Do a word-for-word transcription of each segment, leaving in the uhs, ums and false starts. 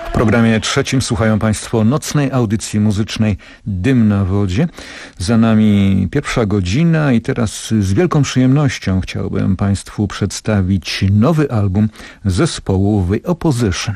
W programie trzecim słuchają Państwo nocnej audycji muzycznej Dym na wodzie. Za nami pierwsza godzina i teraz z wielką przyjemnością chciałbym Państwu przedstawić nowy album zespołu The Opposition.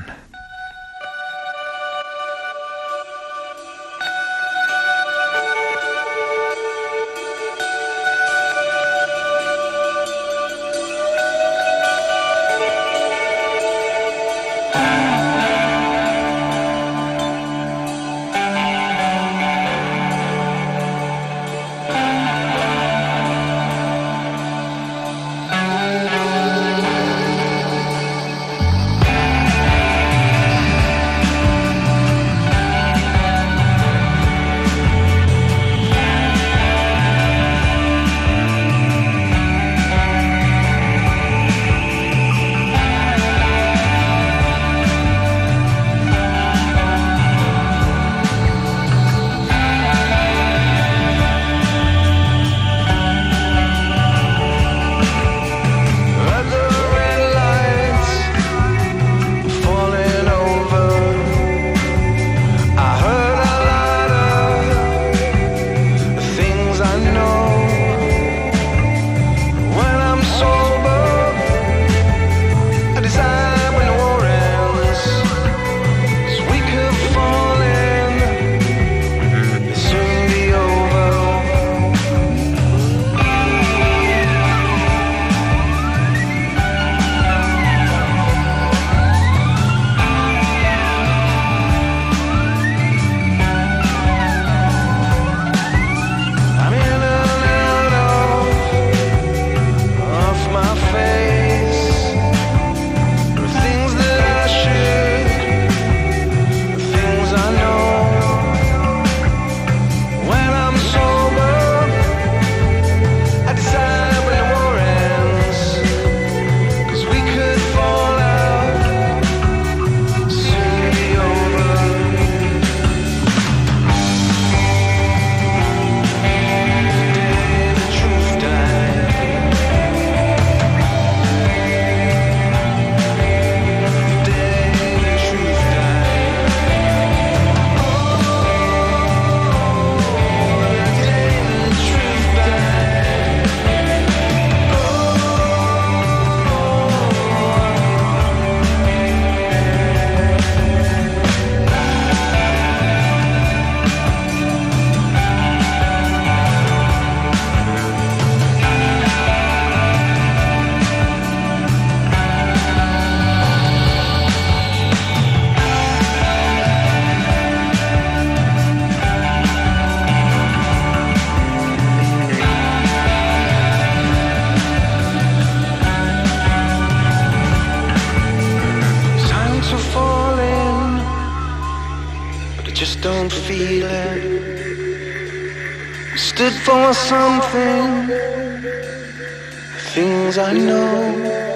For something, things I know.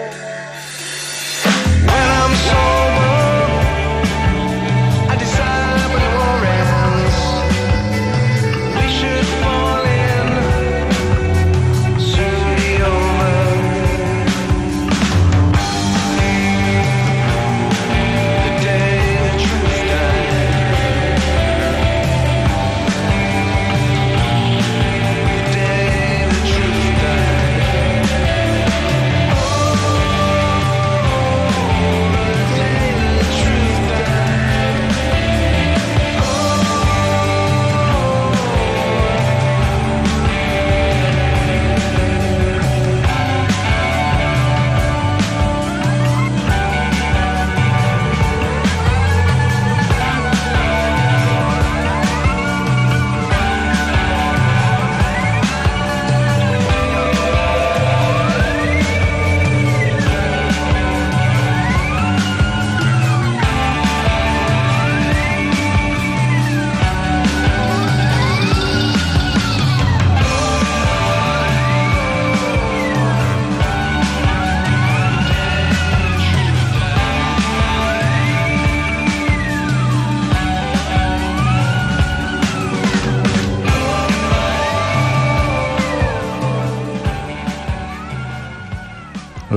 When I'm sober, I decide when the war ends, we should fall in, soon be over. The day the truth died. Day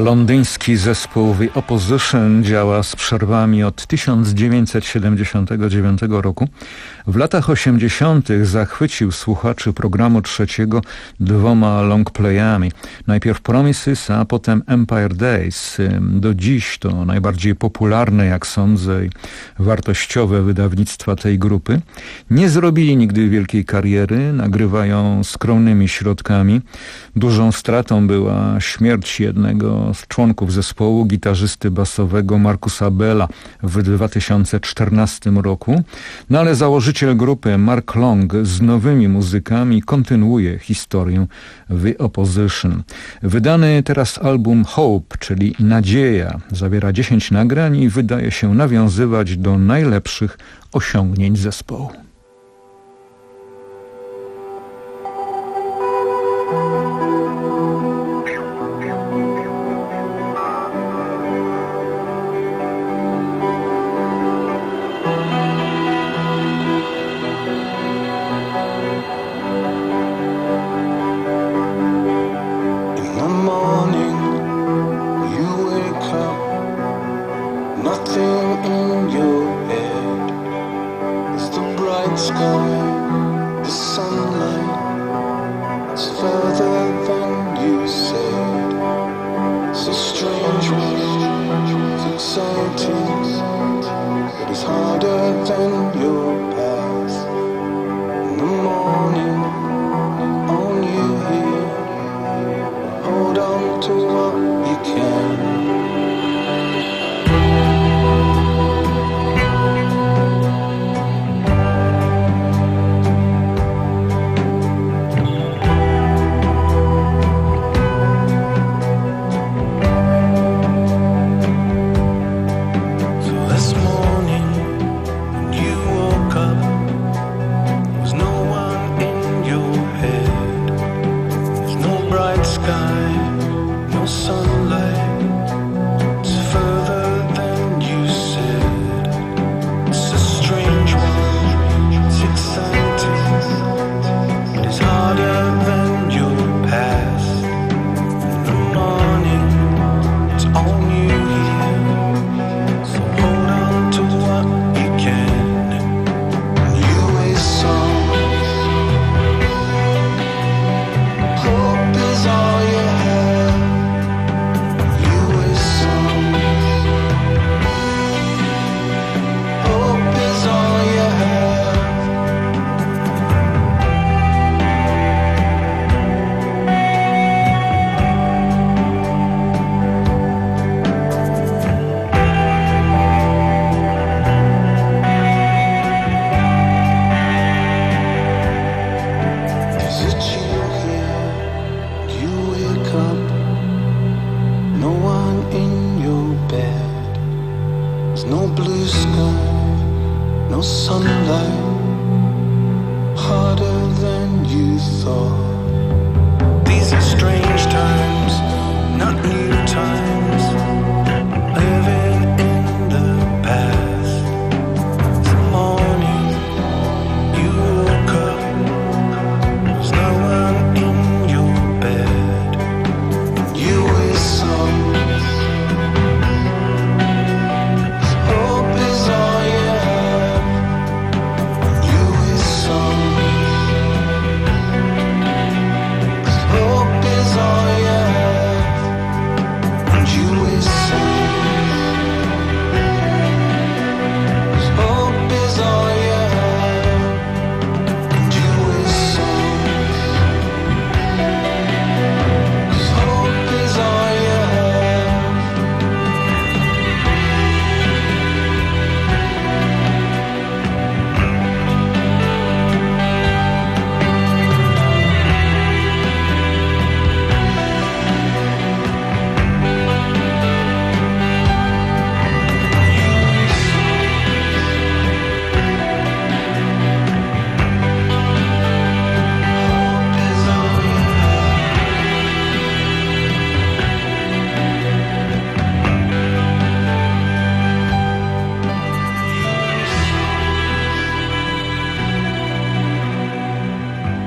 Londyński zespół The Opposition działa z przerwami od tysiąc dziewięćset siedemdziesiątego dziewiątego roku. W latach osiemdziesiątych zachwycił słuchaczy programu trzeciego dwoma longplayami. Najpierw Promises, a potem Empire Days. Do dziś to najbardziej popularne, jak sądzę, i wartościowe wydawnictwa tej grupy. Nie zrobili nigdy wielkiej kariery, nagrywają skromnymi środkami. Dużą stratą była śmierć jednego z członków zespołu, gitarzysty basowego Markusa Bella w dwa tysiące czternastym roku. No ale założyciel grupy Mark Long z nowymi muzykami kontynuuje historię The Opposition. Wydany teraz album Hope, czyli Nadzieja, zawiera dziesięć nagrań i wydaje się nawiązywać do najlepszych osiągnięć zespołu.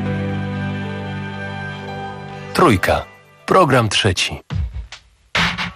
Trójka. Program trzeci.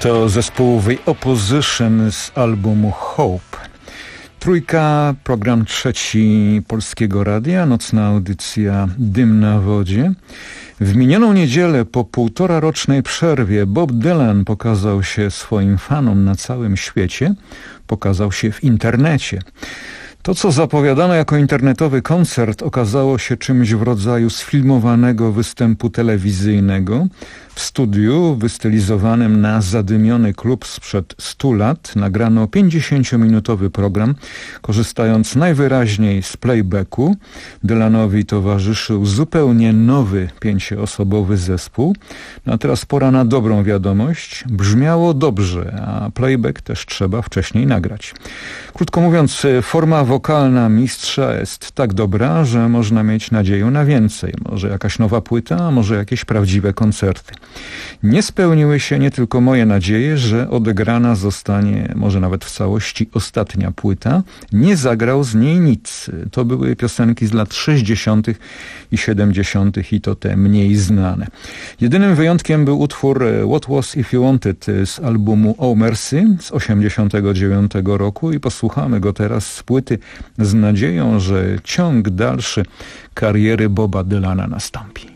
To zespół The Opposition z albumu Hope. Trójka, program trzeci Polskiego Radia, nocna audycja Dym na wodzie. W minioną niedzielę po półtora rocznej przerwie Bob Dylan pokazał się swoim fanom na całym świecie, pokazał się w internecie. To, co zapowiadano jako internetowy koncert, okazało się czymś w rodzaju sfilmowanego występu telewizyjnego. W studiu wystylizowanym na zadymiony klub sprzed stu lat nagrano pięćdziesięciominutowy program, korzystając najwyraźniej z playbacku. Dylanowi towarzyszył zupełnie nowy pięcioosobowy zespół. No a teraz pora na dobrą wiadomość. Brzmiało dobrze, a playback też trzeba wcześniej nagrać. Krótko mówiąc, forma wokalna mistrza jest tak dobra, że można mieć nadzieję na więcej. Może jakaś nowa płyta, a może jakieś prawdziwe koncerty. Nie spełniły się nie tylko moje nadzieje, że odegrana zostanie może nawet w całości ostatnia płyta. Nie zagrał z niej nic. To były piosenki z lat sześćdziesiątych i siedemdziesiątych i to te mniej znane. Jedynym wyjątkiem był utwór What Was If You Wanted z albumu Oh Mercy z osiemdziesiątego dziewiątego roku i posłuchamy go teraz z płyty z nadzieją, że ciąg dalszy kariery Boba Dylana nastąpi.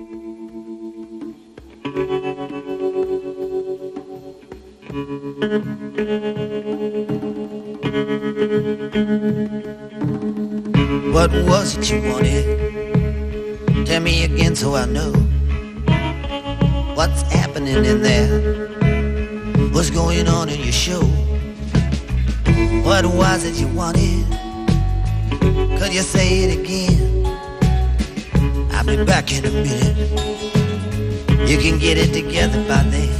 What was it you wanted? Tell me again so I know what's happening in there. What's going on in your show? What was it you wanted? Could you say it again? I'll be back in a minute. You can get it together by then.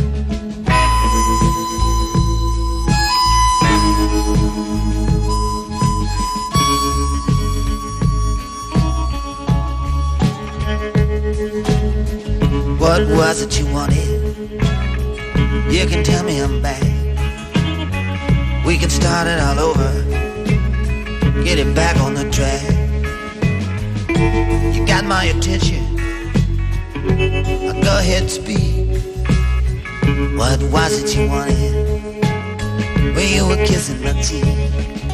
What was it you wanted? You can tell me I'm back. We can start it all over. Get it back on the track. You got my attention. Go ahead, speak. What was it you wanted? When you were kissing my teeth.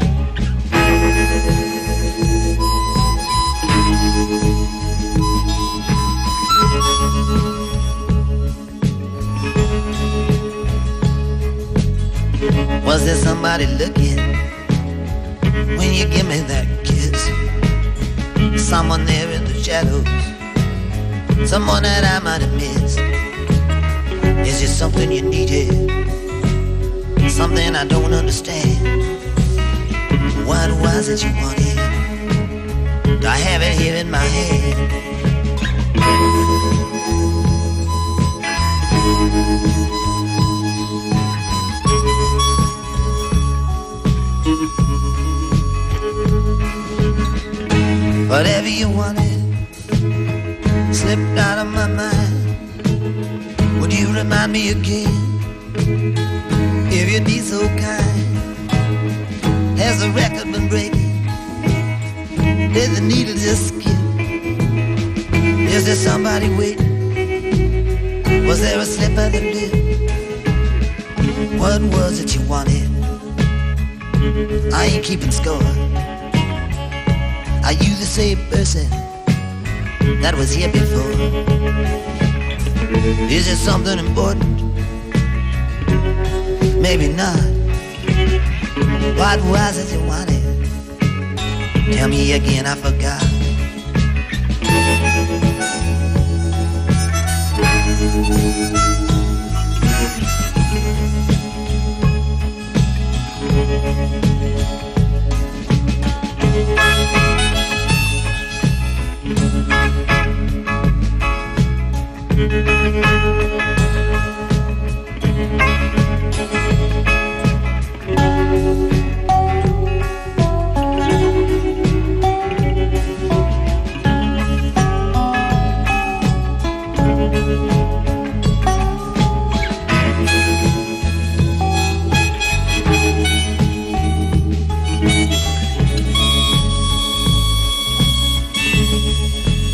Was there somebody looking when you give me that kiss? Someone there in the shadows, someone that I might have missed. Is it something you needed? Something I don't understand. What was it you wanted? Do I have it here in my head? Whatever you wanted slipped out of my mind. Would you remind me again? If you'd be so kind. Has the record been breaking? Did the needle just skip? Is there somebody waiting? Was there a slip of the lip? What was it you wanted? I ain't keeping score. Are you the same person that was here before? Is it something important? Maybe not. What was it you wanted? Tell me again, I forgot.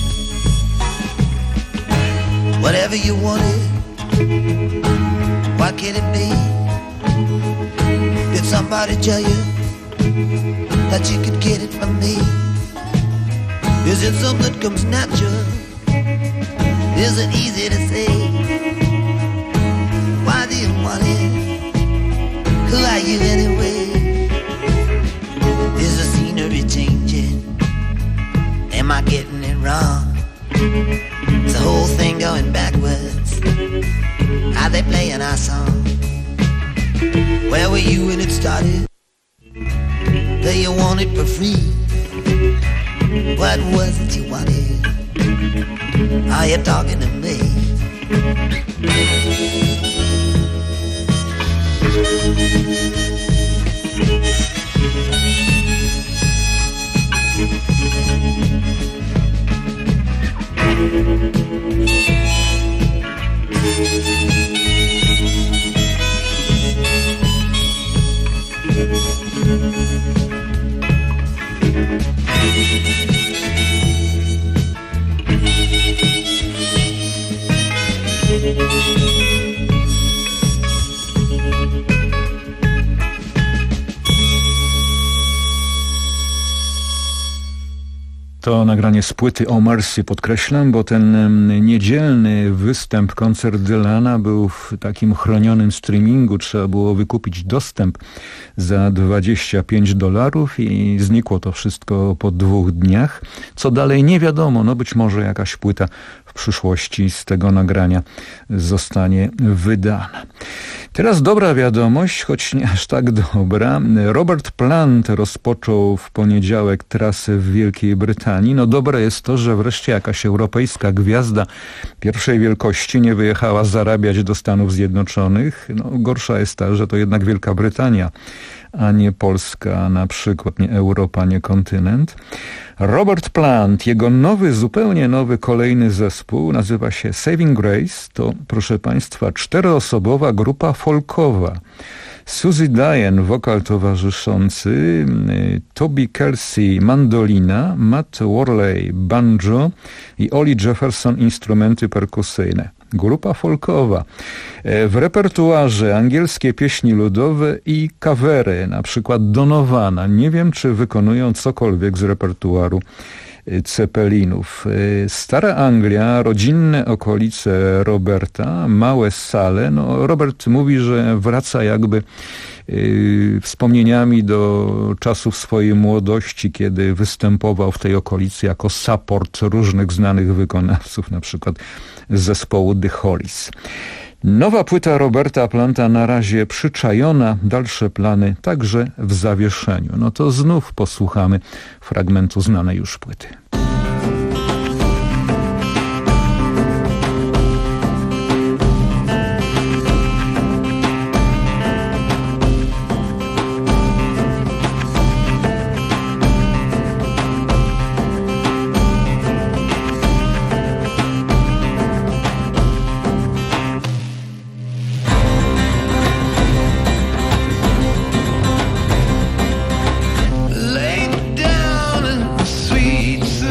Whatever you wanted, what can it be? Did somebody tell you that you could get it from me? Is it something that comes natural? Is it easy to say? Why do you want it? Who are you anyway? Is the scenery changing? Am I getting it wrong? Is the whole thing going backwards? Are they playing our song? Where were you when it started? Do you want it for free? What was it you wanted? Are you talking to me? To nagranie z płyty Oh Mercy, podkreślam, bo ten niedzielny występ, koncert Dylana był w takim chronionym streamingu. Trzeba było wykupić dostęp za dwadzieścia pięć dolarów i znikło to wszystko po dwóch dniach. Co dalej nie wiadomo, no być może jakaś płyta w przyszłości z tego nagrania zostanie wydana. Teraz dobra wiadomość, choć nie aż tak dobra. Robert Plant rozpoczął w poniedziałek trasę w Wielkiej Brytanii. No dobre jest to, że wreszcie jakaś europejska gwiazda pierwszej wielkości nie wyjechała zarabiać do Stanów Zjednoczonych. No gorsza jest ta, że to jednak Wielka Brytania, a nie Polska na przykład, nie Europa, nie kontynent. Robert Plant, jego nowy, zupełnie nowy, kolejny zespół nazywa się Saving Grace. To, proszę Państwa, czteroosobowa grupa folkowa. Suzy Diane, wokal towarzyszący, Toby Kelsey, mandolina, Matt Worley, banjo i Ollie Jefferson, instrumenty perkusyjne. Grupa folkowa. W repertuarze angielskie pieśni ludowe i covery, na przykład Donowana. Nie wiem, czy wykonują cokolwiek z repertuaru Ceppelinów. Stara Anglia, rodzinne okolice Roberta, małe sale. No, Robert mówi, że wraca jakby yy, wspomnieniami do czasów swojej młodości, kiedy występował w tej okolicy jako support różnych znanych wykonawców, na przykład z zespołu The Hollies. Nowa płyta Roberta Planta na razie przyczajona, dalsze plany także w zawieszeniu. No to znów posłuchamy fragmentu znanej już płyty. Laid down in the sweet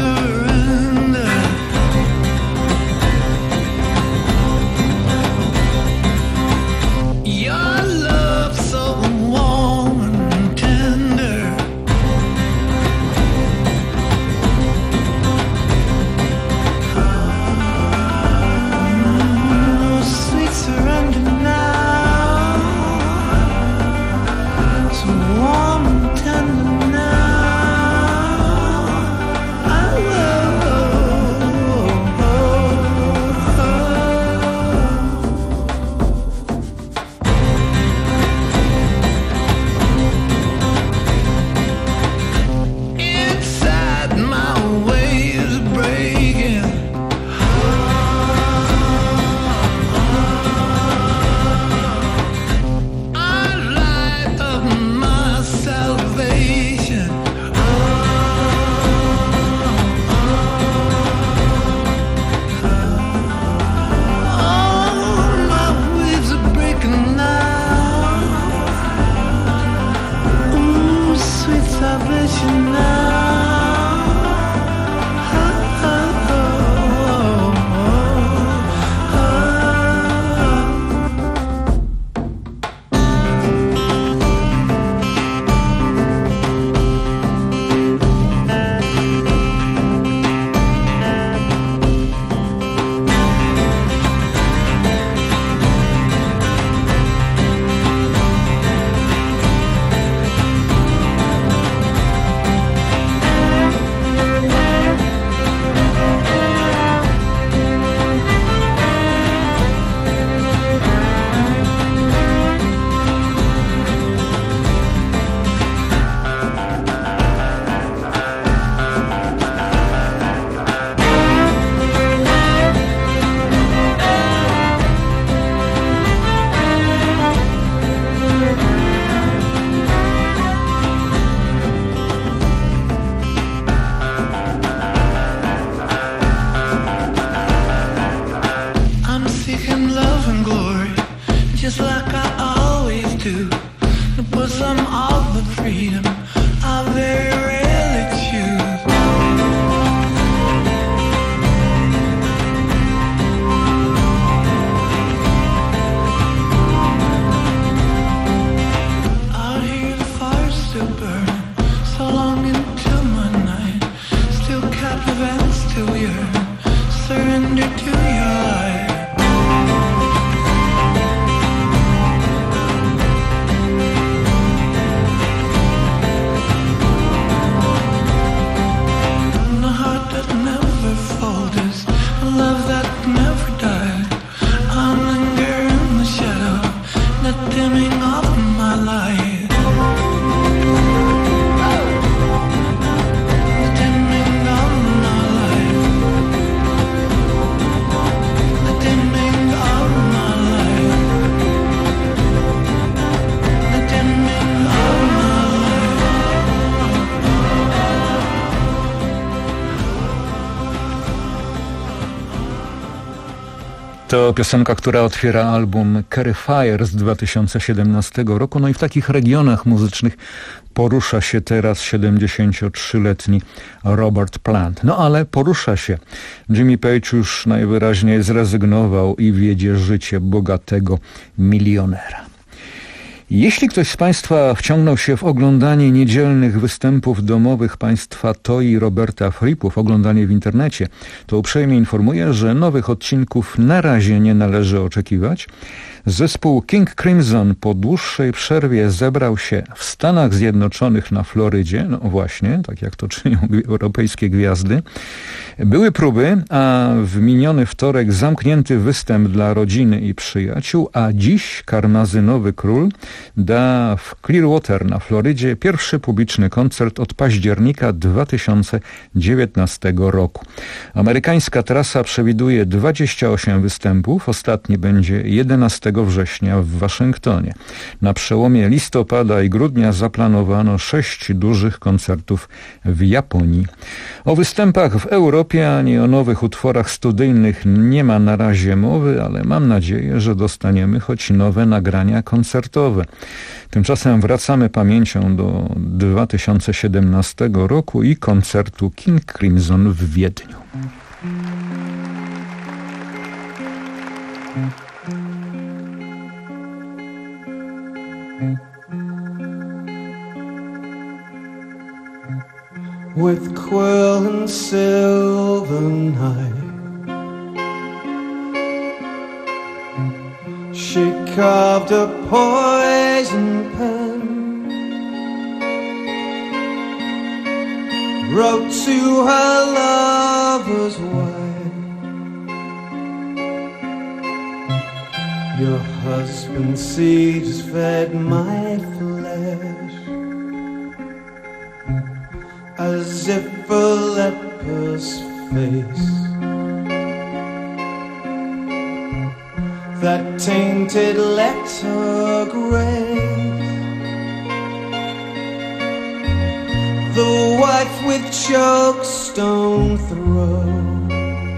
To piosenka, która otwiera album Carry Fire z dwa tysiące siedemnastego roku. No i w takich regionach muzycznych porusza się teraz siedemdziesięciotrzyletni Robert Plant. No ale porusza się. Jimmy Page już najwyraźniej zrezygnował i wiedzie życie bogatego milionera. Jeśli ktoś z Państwa wciągnął się w oglądanie niedzielnych występów domowych państwa To i Roberta Frippów, oglądanie w internecie, to uprzejmie informuję, że nowych odcinków na razie nie należy oczekiwać. Zespół King Crimson po dłuższej przerwie zebrał się w Stanach Zjednoczonych na Florydzie, no właśnie, tak jak to czynią europejskie gwiazdy. Były próby, a w miniony wtorek zamknięty występ dla rodziny i przyjaciół, a dziś karmazynowy król da w Clearwater na Florydzie pierwszy publiczny koncert od października dwa tysiące dziewiętnastego roku. Amerykańska trasa przewiduje dwadzieścia osiem występów, ostatni będzie jedenastego września w Waszyngtonie. Na przełomie listopada i grudnia zaplanowano sześć dużych koncertów w Japonii. O występach w Europie ani o nowych utworach studyjnych nie ma na razie mowy, ale mam nadzieję, że dostaniemy choć nowe nagrania koncertowe. Tymczasem wracamy pamięcią do dwa tysiące siedemnastego roku i koncertu King Crimson w Wiedniu. With quill and silver knife, she carved a poison pen, wrote to her lover's wife, your husband's seeds fed my flesh, as if a leper's face, that tainted letter grace, the wife with chokestone throat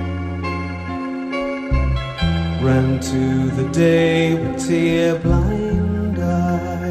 ran to the day with tear-blind eyes.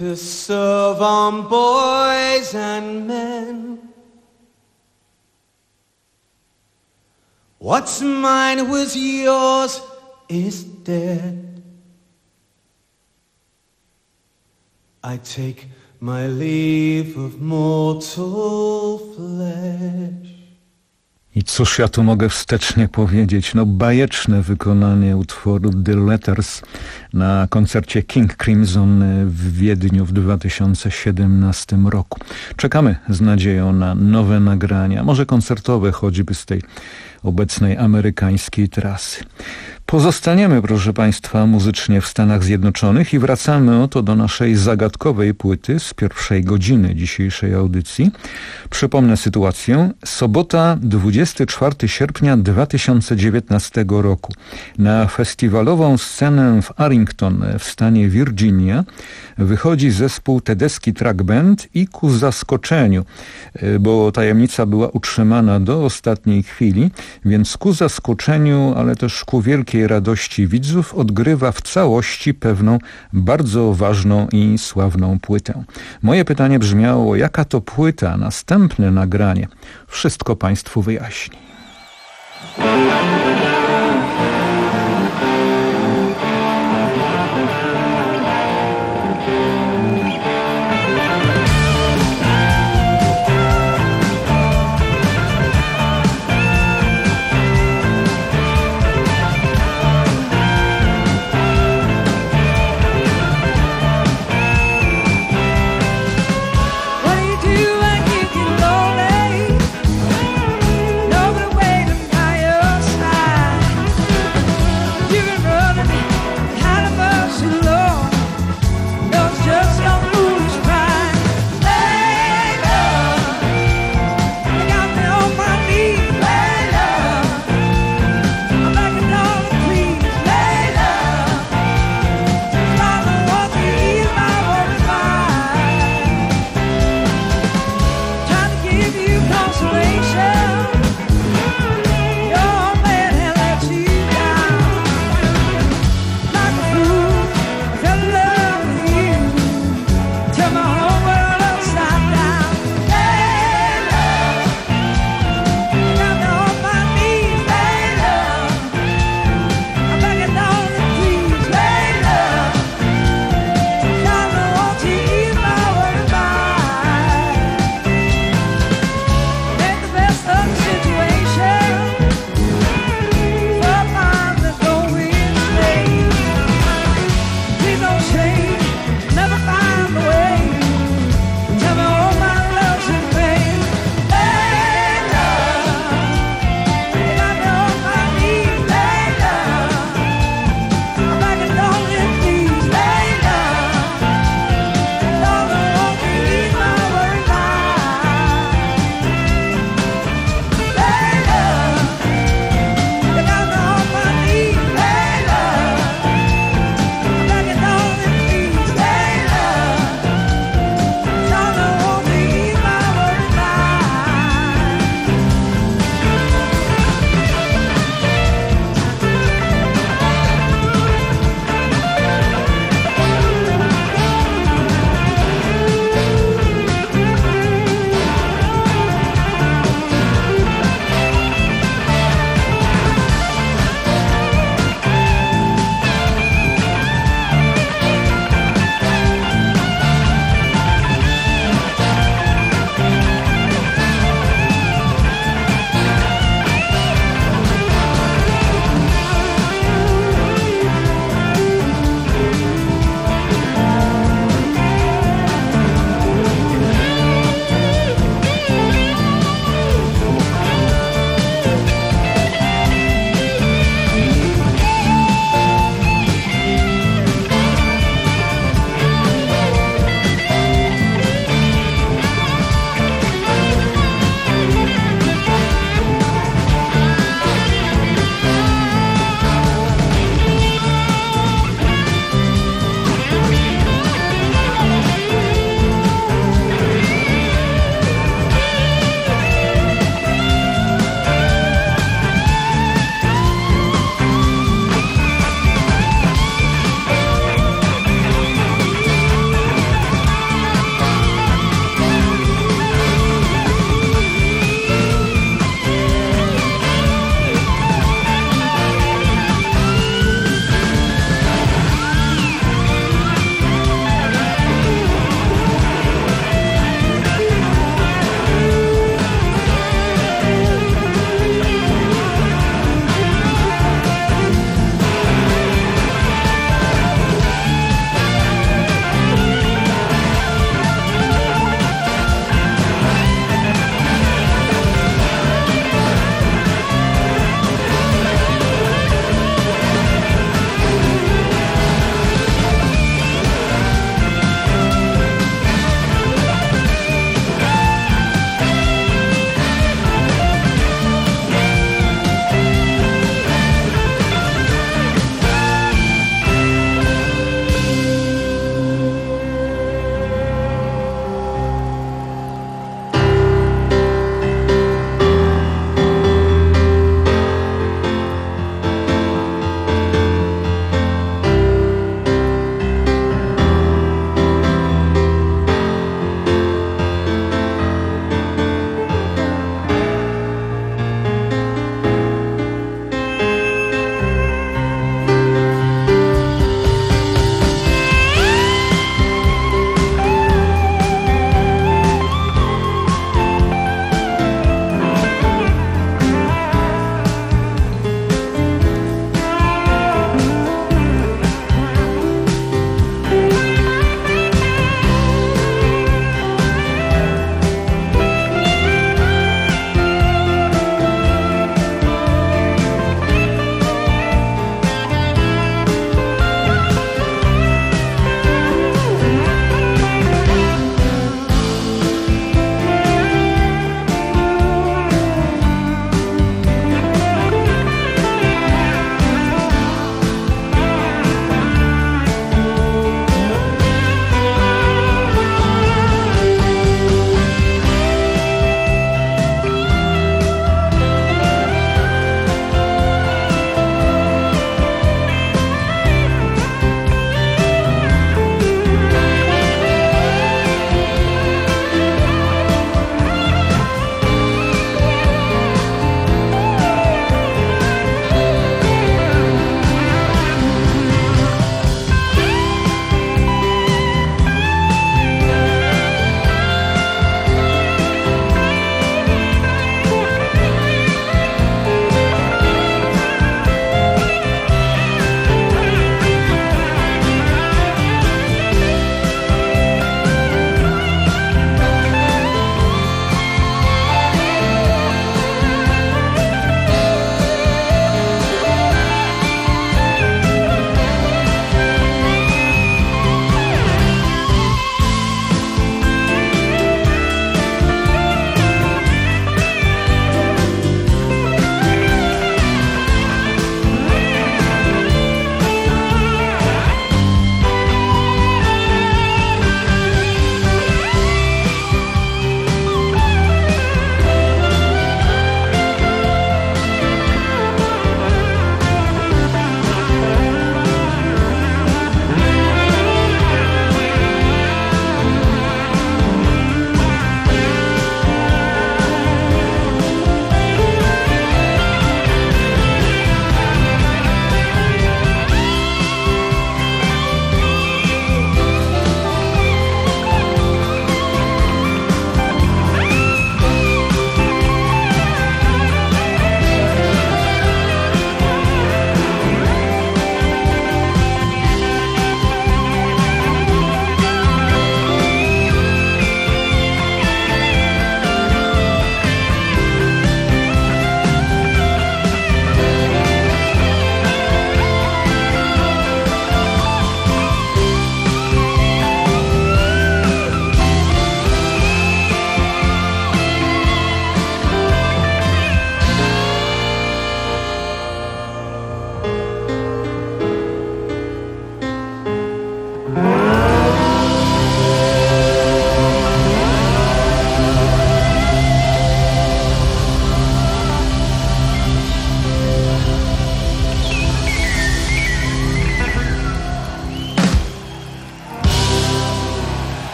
to serve on boys and men. What's mine was yours is dead. I take my leave of mortal flesh. I cóż ja tu mogę wstecznie powiedzieć? No bajeczne wykonanie utworu The Letters na koncercie King Crimson w Wiedniu w dwa tysiące siedemnastym roku. Czekamy z nadzieją na nowe nagrania, może koncertowe, choćby z tej obecnej amerykańskiej trasy. Pozostaniemy, proszę Państwa, muzycznie w Stanach Zjednoczonych i wracamy oto do naszej zagadkowej płyty z pierwszej godziny dzisiejszej audycji. Przypomnę sytuację. Sobota, dwudziestego czwartego sierpnia dwa tysiące dziewiętnastego roku. Na festiwalową scenę w Arlington w stanie Virginia wychodzi zespół Tedeschi Truck Band i ku zaskoczeniu, bo tajemnica była utrzymana do ostatniej chwili, więc ku zaskoczeniu, ale też ku wielkiej radości widzów odgrywa w całości pewną bardzo ważną i sławną płytę. Moje pytanie brzmiało, jaka to płyta, następne nagranie. Wszystko Państwu wyjaśni. Know the way to my side.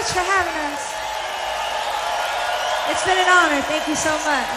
much for having us. It's been an honor. Thank you so much.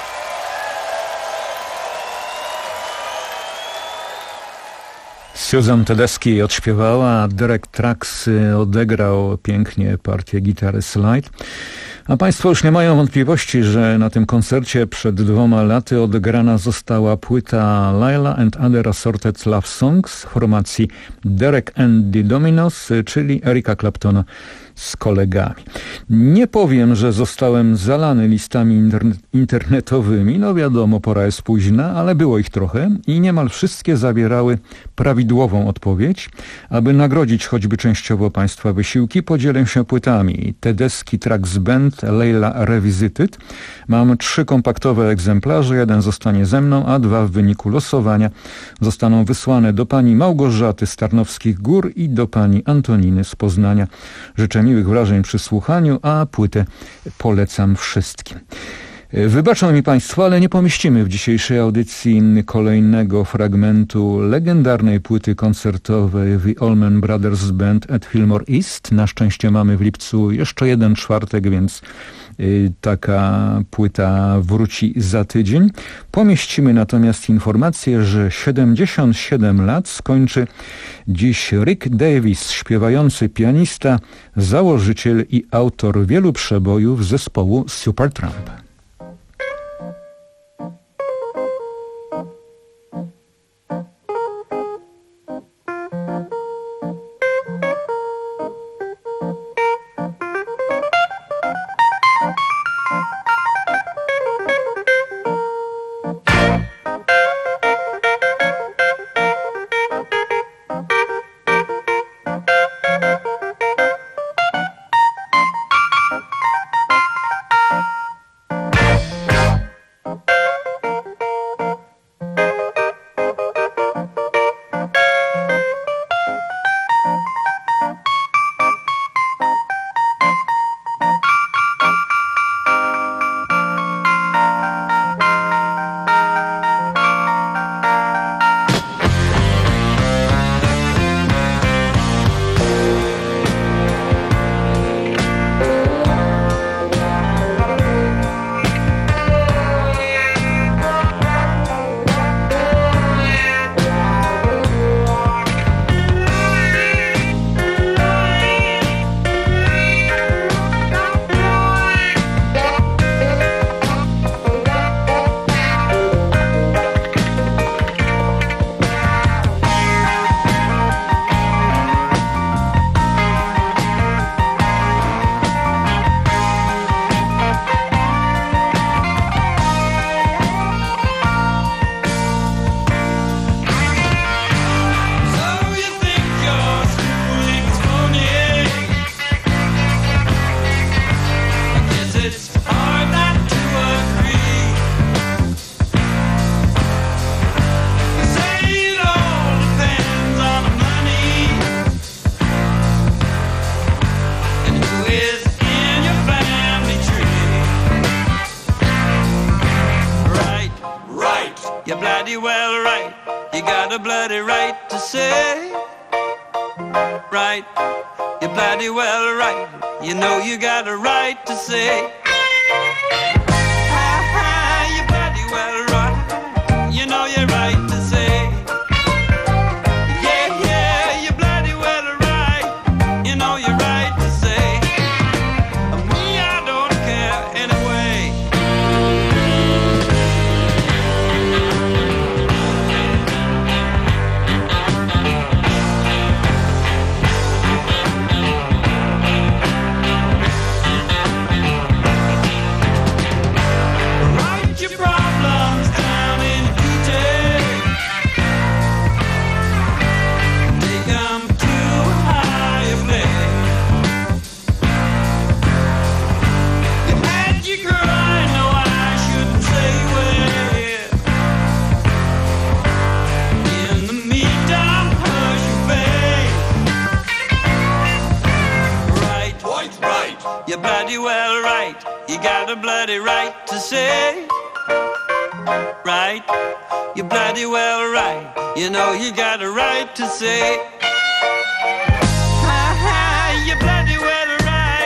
Susan Tedeschi odśpiewała, a Derek Trucks odegrał pięknie partię gitary slide. A Państwo już nie mają wątpliwości, że na tym koncercie przed dwoma laty odegrana została płyta Laila and Other Assorted Love Songs formacji Derek and the Dominos, czyli Erika Claptona z kolegami. Nie powiem, że zostałem zalany listami interne- internetowymi, no wiadomo, pora jest późna, ale było ich trochę i niemal wszystkie zawierały prawidłową odpowiedź. Aby nagrodzić choćby częściowo Państwa wysiłki, podzielę się płytami Tedeschi Trucks Band, Leila Revisited. Mam trzy kompaktowe egzemplarze, jeden zostanie ze mną, a dwa w wyniku losowania zostaną wysłane do pani Małgorzaty z Tarnowskich Gór i do pani Antoniny z Poznania. Życzę miłych wrażeń przy słuchaniu, a płytę polecam wszystkim. Wybaczą mi Państwo, ale nie pomieścimy w dzisiejszej audycji kolejnego fragmentu legendarnej płyty koncertowej The Allman Brothers Band at Fillmore East. Na szczęście mamy w lipcu jeszcze jeden czwartek, więc taka płyta wróci za tydzień. Pomieścimy natomiast informację, że siedemdziesiąt siedem lat skończy dziś Rick Davis, śpiewający pianista, założyciel i autor wielu przebojów zespołu Supertramp. You're bloody well right.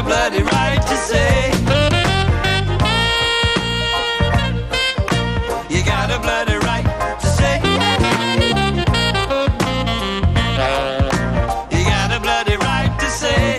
a bloody right to say. You got a bloody right to say. You got a bloody right to say.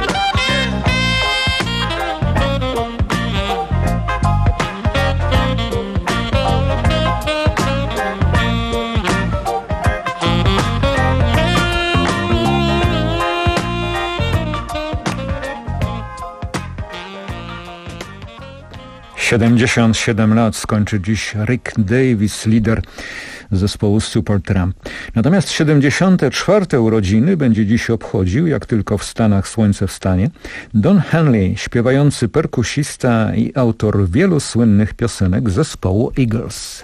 siedemdziesiąt siedem lat skończy dziś Rick Davis, lider zespołu Supertramp. Natomiast siedemdziesiąte czwarte urodziny będzie dziś obchodził, jak tylko w Stanach słońce wstanie, Don Henley, śpiewający perkusista i autor wielu słynnych piosenek zespołu Eagles.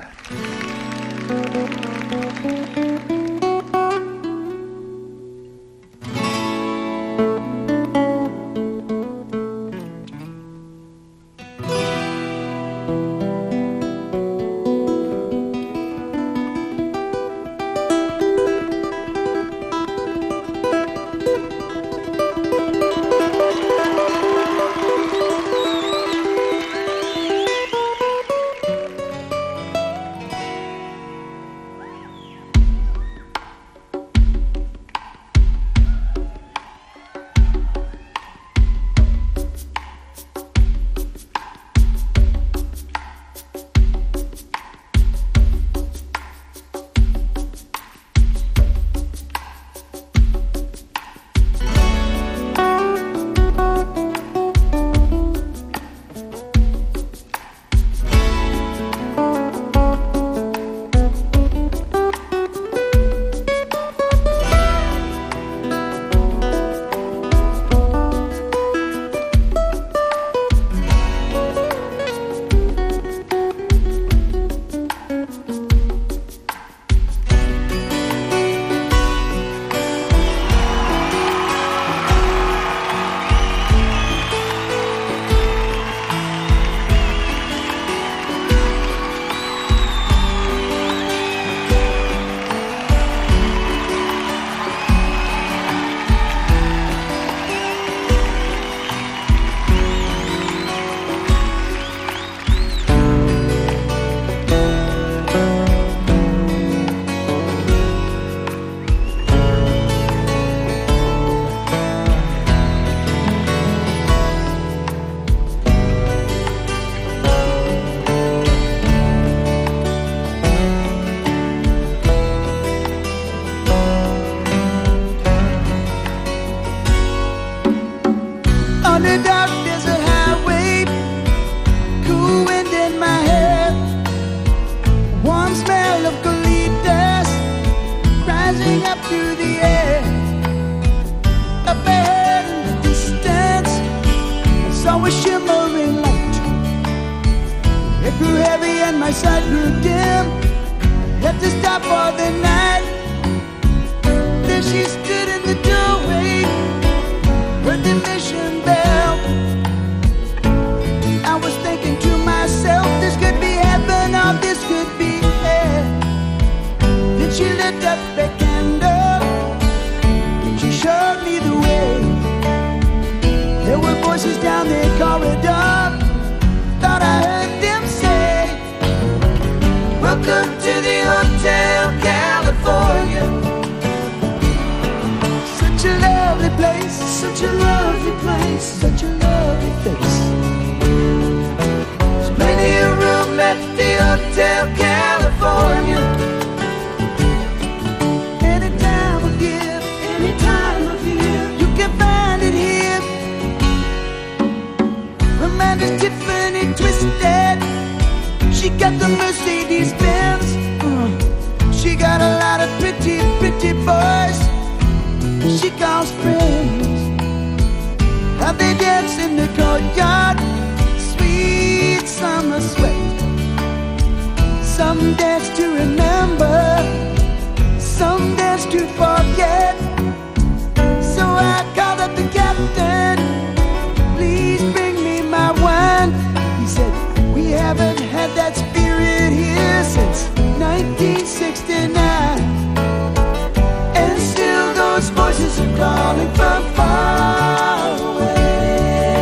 Voices are calling from far away.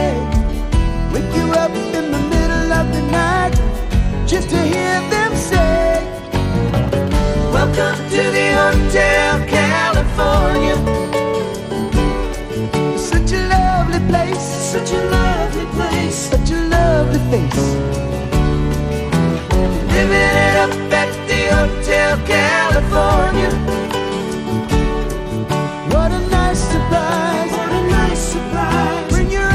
such a lovely place, such a lovely place, such a lovely face. Living it up at the Hotel California. What a nice surprise, what a nice surprise. Bring your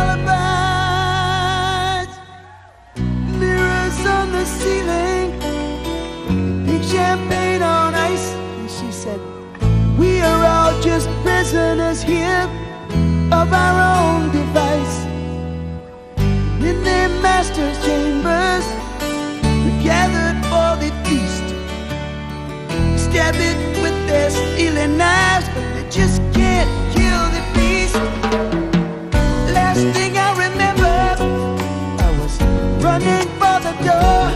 alibis. Mirrors on the ceiling, pink champagne on ice. And she said, we are all just prisoners here of our own device. In their master's chambers, we gathered for the feast. Stab it with their stealing knives, but they just can't kill the beast. Last thing I remember, I was running for the door.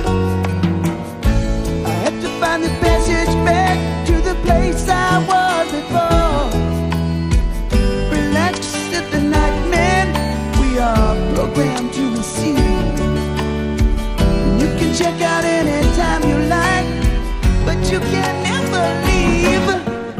I had to find the passage back to the place I was before. Relax at the night, man, we are programmed to receive. You can check out anytime you like, but you can never leave.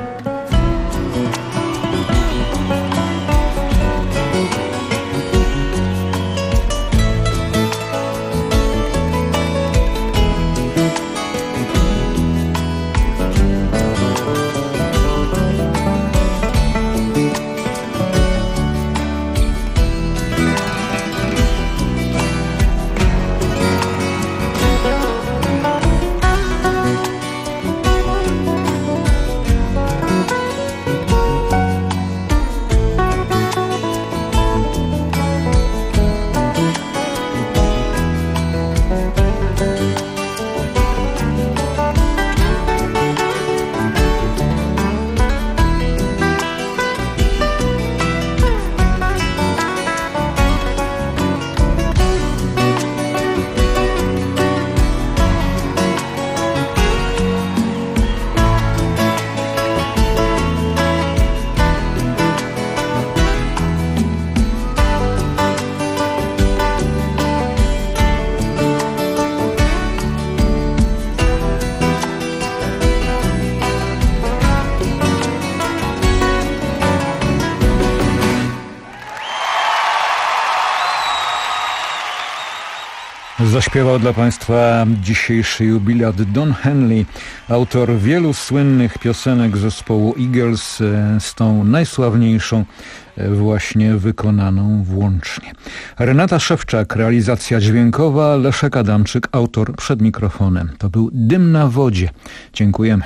Zaśpiewał dla Państwa dzisiejszy jubilat Don Henley, autor wielu słynnych piosenek zespołu Eagles, z tą najsławniejszą właśnie wykonaną włącznie. Renata Szewczak, realizacja dźwiękowa, Leszek Adamczyk, autor przed mikrofonem. To był Dym na wodzie. Dziękujemy.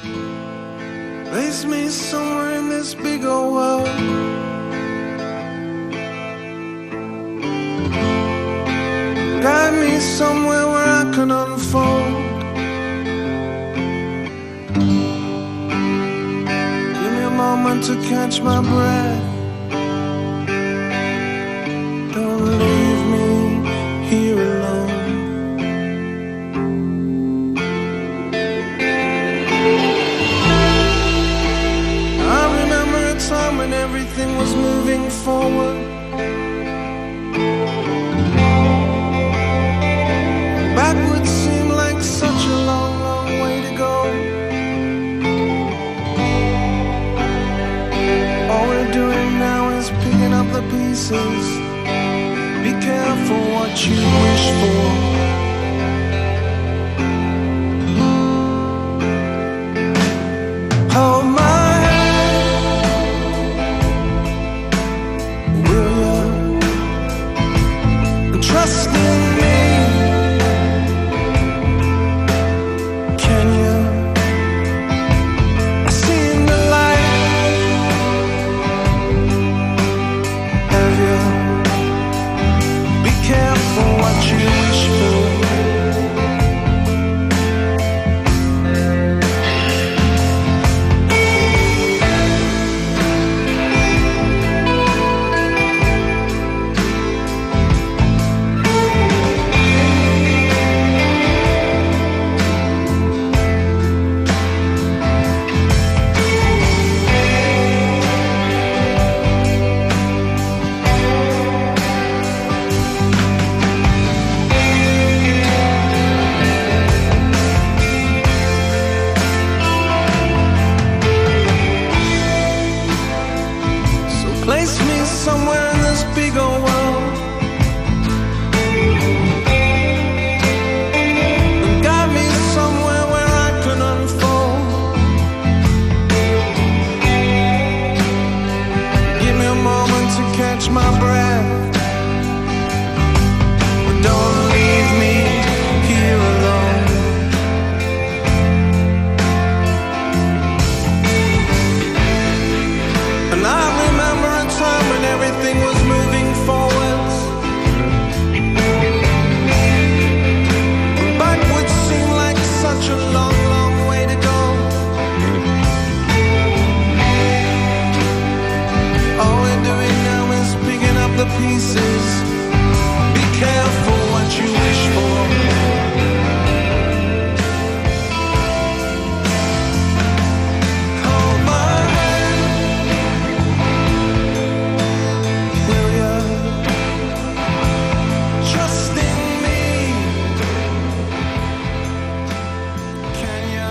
Place me somewhere in this big old world. Guide me somewhere where I can unfold. Give me a moment to catch my breath. Don't leave me here alone. I remember a time when everything was moving forward. Backwards seemed like such a long, long way to go. All we're doing now is picking up the pieces. Be careful what you wish for. Hold my hand, will you? Trust in me. What you wish for. somewhere in this big old world, and guide me somewhere where I can unfold. Give me a moment to catch my breath, but don't leave me here alone. And I remember a time when everything was moving forwards, and backwards seemed like such a long, long way to go. All we're doing now is picking up the pieces. Be careful what you wish for. Hold my hand, will ya? Trust in me, can ya?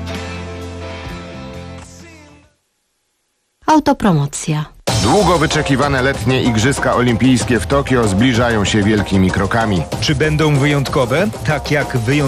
Autopromocja. Długo wyczekiwane letnie Igrzyska Olimpijskie w Tokio zbliżają się wielkimi krokami. Czy będą wyjątkowe? Tak jak wyjątkowe